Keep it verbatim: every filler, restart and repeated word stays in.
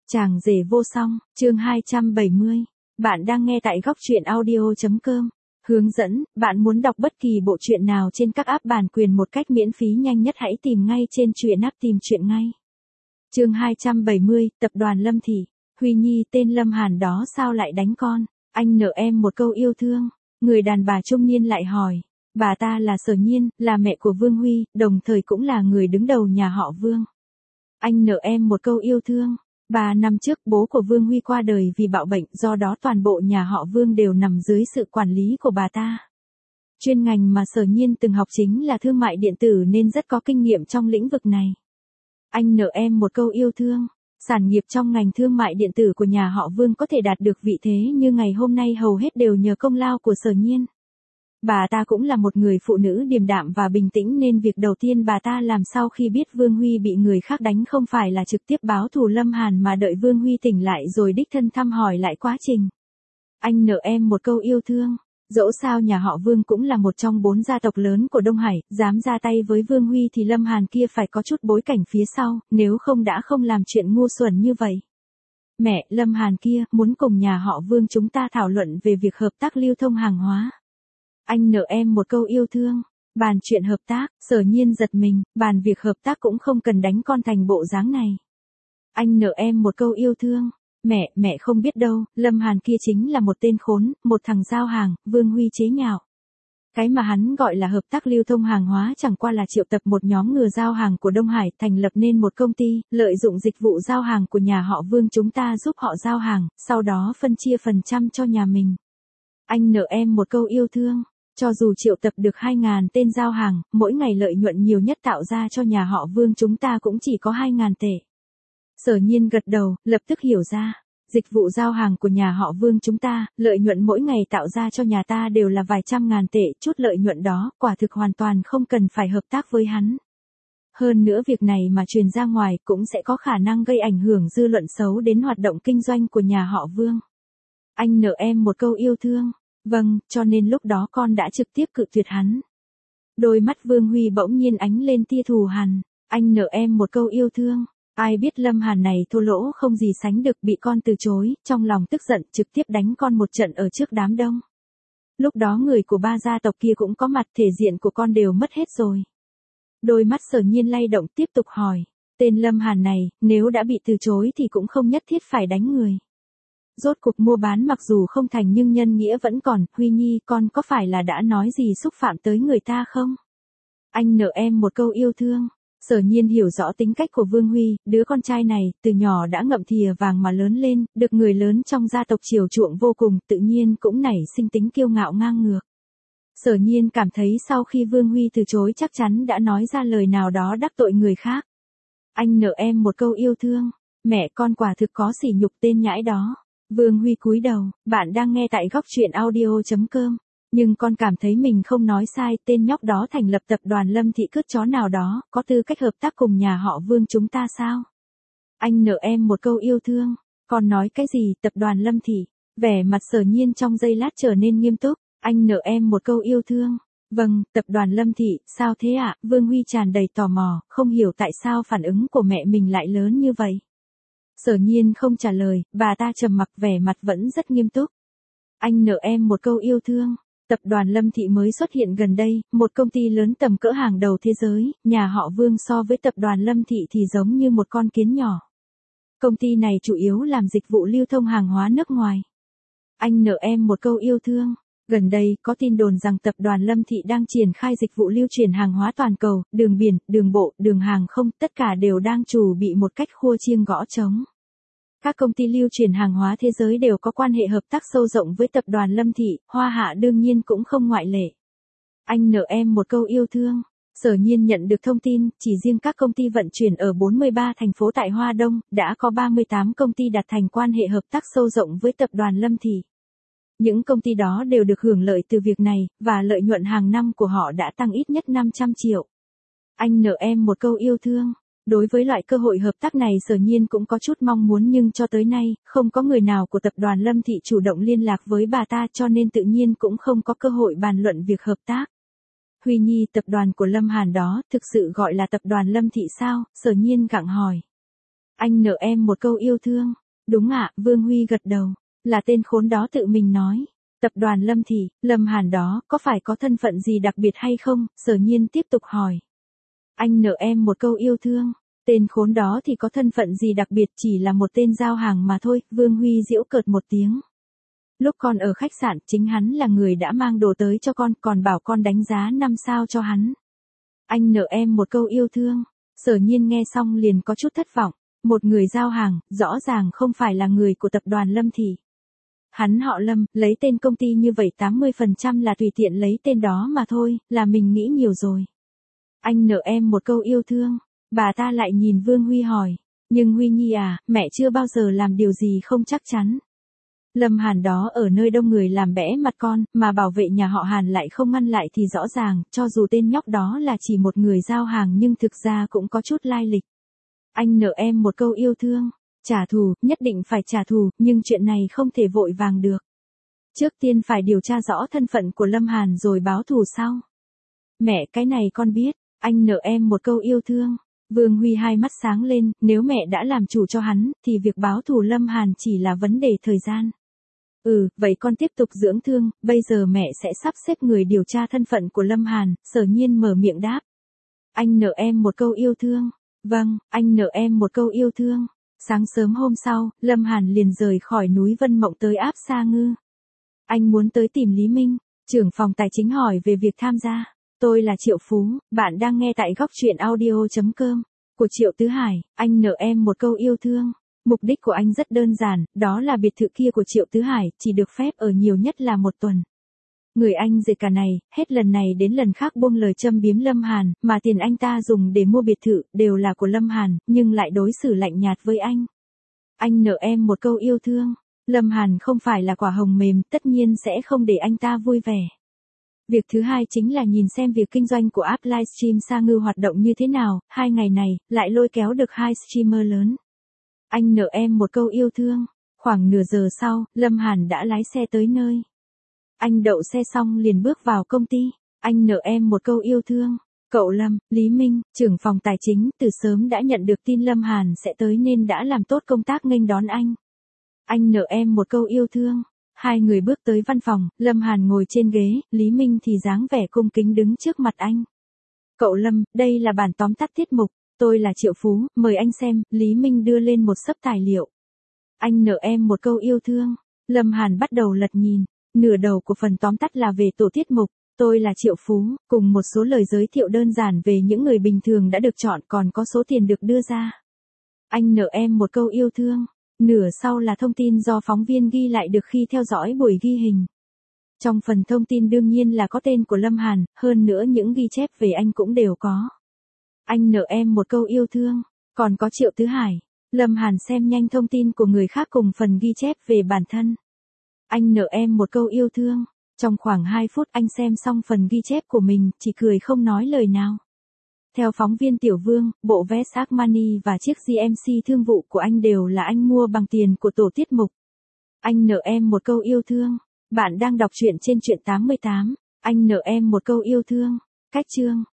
Chàng rể vô song, chương hai trăm bảy mươi. Bạn đang nghe tại góc truyện audio.com. Hướng dẫn, bạn muốn đọc bất kỳ bộ truyện nào trên các app bản quyền một cách miễn phí nhanh nhất hãy tìm ngay trên truyện app tìm truyện ngay. Chương hai trăm bảy mươi, Tập đoàn Lâm Thị. Huy Nhi, tên Lâm Hàn đó sao lại đánh con? Anh nợ em một câu yêu thương. Người đàn bà trung niên lại hỏi. Bà ta là Sở Nhiên, là mẹ của Vương Huy, đồng thời cũng là người đứng đầu nhà họ Vương. Anh nợ em một câu yêu thương. Ba năm trước bố của Vương Huy qua đời vì bạo bệnh, do đó toàn bộ nhà họ Vương đều nằm dưới sự quản lý của bà ta. Chuyên ngành mà Sở Nhiên từng học chính là thương mại điện tử nên rất có kinh nghiệm trong lĩnh vực này. Anh nợ em một câu yêu thương. Sản nghiệp trong ngành thương mại điện tử của nhà họ Vương có thể đạt được vị thế như ngày hôm nay hầu hết đều nhờ công lao của Sở Nhiên. Bà ta cũng là một người phụ nữ điềm đạm và bình tĩnh nên việc đầu tiên bà ta làm sau khi biết Vương Huy bị người khác đánh không phải là trực tiếp báo thù Lâm Hàn mà đợi Vương Huy tỉnh lại rồi đích thân thăm hỏi lại quá trình. Anh nợ em một câu yêu thương. Dẫu sao nhà họ Vương cũng là một trong bốn gia tộc lớn của Đông Hải, dám ra tay với Vương Huy thì Lâm Hàn kia phải có chút bối cảnh phía sau, nếu không đã không làm chuyện ngu xuẩn như vậy. Mẹ, Lâm Hàn kia muốn cùng nhà họ Vương chúng ta thảo luận về việc hợp tác lưu thông hàng hóa. Anh nợ em một câu yêu thương. Bàn chuyện hợp tác, Sở Nhiên giật mình, bàn việc hợp tác cũng không cần đánh con thành bộ dáng này. Anh nợ em một câu yêu thương. Mẹ, mẹ không biết đâu, Lâm Hàn kia chính là một tên khốn, một thằng giao hàng, Vương Huy chế nhạo. Cái mà hắn gọi là hợp tác lưu thông hàng hóa chẳng qua là triệu tập một nhóm ngừa giao hàng của Đông Hải thành lập nên một công ty, lợi dụng dịch vụ giao hàng của nhà họ Vương chúng ta giúp họ giao hàng, sau đó phân chia phần trăm cho nhà mình. Anh nợ em một câu yêu thương. Cho dù triệu tập được hai ngàn tên giao hàng, mỗi ngày lợi nhuận nhiều nhất tạo ra cho nhà họ Vương chúng ta cũng chỉ có hai ngàn tệ. Sở Nhiên gật đầu, lập tức hiểu ra. Dịch vụ giao hàng của nhà họ Vương chúng ta, lợi nhuận mỗi ngày tạo ra cho nhà ta đều là vài trăm ngàn tệ, chút lợi nhuận đó, quả thực hoàn toàn không cần phải hợp tác với hắn. Hơn nữa việc này mà truyền ra ngoài cũng sẽ có khả năng gây ảnh hưởng dư luận xấu đến hoạt động kinh doanh của nhà họ Vương. Anh nợ em một câu yêu thương. Vâng, cho nên lúc đó con đã trực tiếp cự tuyệt hắn. Đôi mắt Vương Huy bỗng nhiên ánh lên tia thù hằn. Anh nợ em một câu yêu thương. Ai biết Lâm Hàn này thô lỗ không gì sánh được bị con từ chối, trong lòng tức giận trực tiếp đánh con một trận ở trước đám đông. Lúc đó người của ba gia tộc kia cũng có mặt, thể diện của con đều mất hết rồi. Đôi mắt Sở Nhiên lay động tiếp tục hỏi. Tên Lâm Hàn này, nếu đã bị từ chối thì cũng không nhất thiết phải đánh người. Rốt cuộc mua bán mặc dù không thành nhưng nhân nghĩa vẫn còn. Huy Nhi, con có phải là đã nói gì xúc phạm tới người ta không? Anh nợ em một câu yêu thương. Sở Nhiên hiểu rõ tính cách của Vương Huy, đứa con trai này, từ nhỏ đã ngậm thìa vàng mà lớn lên, được người lớn trong gia tộc chiều chuộng vô cùng, tự nhiên cũng nảy sinh tính kiêu ngạo ngang ngược. Sở Nhiên cảm thấy sau khi Vương Huy từ chối chắc chắn đã nói ra lời nào đó đắc tội người khác. Anh nợ em một câu yêu thương. Mẹ, con quả thực có sỉ nhục tên nhãi đó. Vương Huy cúi đầu. Bạn đang nghe tại góc truyện audio.com. Nhưng con cảm thấy mình không nói sai, tên nhóc đó thành lập tập đoàn Lâm Thị cướp chó nào đó, có tư cách hợp tác cùng nhà họ Vương chúng ta sao? Anh nợ em một câu yêu thương. Con nói cái gì, tập đoàn Lâm Thị? Vẻ mặt Sở Nhiên trong giây lát trở nên nghiêm túc. Anh nợ em một câu yêu thương. Vâng, tập đoàn Lâm Thị, sao thế ạ? Vương Huy tràn đầy tò mò, không hiểu tại sao phản ứng của mẹ mình lại lớn như vậy. Sở Nhiên không trả lời, bà ta trầm mặc, vẻ mặt vẫn rất nghiêm túc. Anh nợ em một câu yêu thương. Tập đoàn Lâm Thị mới xuất hiện gần đây, một công ty lớn tầm cỡ hàng đầu thế giới, nhà họ Vương so với tập đoàn Lâm Thị thì giống như một con kiến nhỏ. Công ty này chủ yếu làm dịch vụ lưu thông hàng hóa nước ngoài. Anh nợ em một câu yêu thương. Gần đây, có tin đồn rằng tập đoàn Lâm Thị đang triển khai dịch vụ lưu chuyển hàng hóa toàn cầu, đường biển, đường bộ, đường hàng không, tất cả đều đang chuẩn bị một cách khua chiêng gõ trống. Các công ty lưu chuyển hàng hóa thế giới đều có quan hệ hợp tác sâu rộng với tập đoàn Lâm Thị, Hoa Hạ đương nhiên cũng không ngoại lệ. Anh nợ em một câu yêu thương. Sở Nhiên nhận được thông tin, chỉ riêng các công ty vận chuyển ở bốn mươi ba thành phố tại Hoa Đông, đã có ba mươi tám công ty đạt thành quan hệ hợp tác sâu rộng với tập đoàn Lâm Thị. Những công ty đó đều được hưởng lợi từ việc này, và lợi nhuận hàng năm của họ đã tăng ít nhất năm trăm triệu. Anh nợ em một câu yêu thương. Đối với loại cơ hội hợp tác này Sở Nhiên cũng có chút mong muốn nhưng cho tới nay, không có người nào của tập đoàn Lâm Thị chủ động liên lạc với bà ta cho nên tự nhiên cũng không có cơ hội bàn luận việc hợp tác. Huy Nhi, tập đoàn của Lâm Hàn đó, thực sự gọi là tập đoàn Lâm Thị sao? Sở Nhiên gặng hỏi. Anh nợ em một câu yêu thương. Đúng ạ, Vương Huy gật đầu. Là tên khốn đó tự mình nói. Tập đoàn Lâm Thị, Lâm Hàn đó, có phải có thân phận gì đặc biệt hay không? Sở Nhiên tiếp tục hỏi. Anh nợ em một câu yêu thương. Tên khốn đó thì có thân phận gì đặc biệt, chỉ là một tên giao hàng mà thôi, Vương Huy giễu cợt một tiếng. Lúc con ở khách sạn, chính hắn là người đã mang đồ tới cho con, còn bảo con đánh giá năm sao cho hắn. Anh nợ em một câu yêu thương. Sở Nhiên nghe xong liền có chút thất vọng. Một người giao hàng, rõ ràng không phải là người của tập đoàn Lâm Thị. Hắn họ Lâm, lấy tên công ty như vậy tám mươi phần trăm là tùy tiện lấy tên đó mà thôi, là mình nghĩ nhiều rồi. Anh nợ em một câu yêu thương. Bà ta lại nhìn Vương Huy hỏi. Nhưng Huy Nhi à, mẹ chưa bao giờ làm điều gì không chắc chắn. Lâm Hàn đó ở nơi đông người làm bẽ mặt con, mà bảo vệ nhà họ Hàn lại không ngăn lại thì rõ ràng, cho dù tên nhóc đó là chỉ một người giao hàng nhưng thực ra cũng có chút lai lịch. Anh nợ em một câu yêu thương. Trả thù, nhất định phải trả thù, nhưng chuyện này không thể vội vàng được. Trước tiên phải điều tra rõ thân phận của Lâm Hàn rồi báo thù sau. Mẹ, cái này con biết. Anh nợ em một câu yêu thương. Vương Huy hai mắt sáng lên, nếu mẹ đã làm chủ cho hắn, thì việc báo thù Lâm Hàn chỉ là vấn đề thời gian. Ừ, vậy con tiếp tục dưỡng thương, bây giờ mẹ sẽ sắp xếp người điều tra thân phận của Lâm Hàn, Sở Nhiên mở miệng đáp. Anh nợ em một câu yêu thương. Vâng, anh nợ em một câu yêu thương. Sáng sớm hôm sau, Lâm Hàn liền rời khỏi núi Vân Mộng tới áp Sa Ngư. Anh muốn tới tìm Lý Minh, trưởng phòng tài chính hỏi về việc tham gia. Tôi là Triệu Phú, bạn đang nghe tại góc truyện audio chấm com của Triệu Tứ Hải. Anh nợ em một câu yêu thương. Mục đích của anh rất đơn giản, đó là biệt thự kia của Triệu Tứ Hải, chỉ được phép ở nhiều nhất là một tuần. Người anh dệt cả này, hết lần này đến lần khác buông lời châm biếm Lâm Hàn, mà tiền anh ta dùng để mua biệt thự, đều là của Lâm Hàn, nhưng lại đối xử lạnh nhạt với anh. Anh nợ em một câu yêu thương. Lâm Hàn không phải là quả hồng mềm, tất nhiên sẽ không để anh ta vui vẻ. Việc thứ hai chính là nhìn xem việc kinh doanh của app livestream Sa Ngư hoạt động như thế nào, hai ngày này, lại lôi kéo được hai streamer lớn. Anh nợ em một câu yêu thương. Khoảng nửa giờ sau, Lâm Hàn đã lái xe tới nơi. Anh đậu xe xong liền bước vào công ty. Anh nợ em một câu yêu thương. Cậu Lâm, Lý Minh, trưởng phòng tài chính, từ sớm đã nhận được tin Lâm Hàn sẽ tới nên đã làm tốt công tác nghênh đón anh. Anh nợ em một câu yêu thương. Hai người bước tới văn phòng, Lâm Hàn ngồi trên ghế, Lý Minh thì dáng vẻ cung kính đứng trước mặt anh. Cậu Lâm, đây là bản tóm tắt tiết mục. Tôi là Triệu Phú, mời anh xem. Lý Minh đưa lên một xấp tài liệu. Anh nợ em một câu yêu thương. Lâm Hàn bắt đầu lật nhìn. Nửa đầu của phần tóm tắt là về tổ tiết mục. Tôi là Triệu Phú, cùng một số lời giới thiệu đơn giản về những người bình thường đã được chọn, còn có số tiền được đưa ra. Anh nợ em một câu yêu thương. Nửa sau là thông tin do phóng viên ghi lại được khi theo dõi buổi ghi hình. Trong phần thông tin đương nhiên là có tên của Lâm Hàn, hơn nữa những ghi chép về anh cũng đều có. Anh nợ em một câu yêu thương. Còn có Triệu Tứ Hải. Lâm Hàn xem nhanh thông tin của người khác cùng phần ghi chép về bản thân. Anh nợ em một câu yêu thương. Trong khoảng hai phút anh xem xong phần ghi chép của mình, chỉ cười không nói lời nào. Theo phóng viên Tiểu Vương, bộ vest Armani và chiếc giê em xê thương vụ của anh đều là anh mua bằng tiền của tổ tiết mục. Anh nợ em một câu yêu thương. Bạn đang đọc truyện trên truyện tám mươi tám. Anh nợ em một câu yêu thương. Cách chương.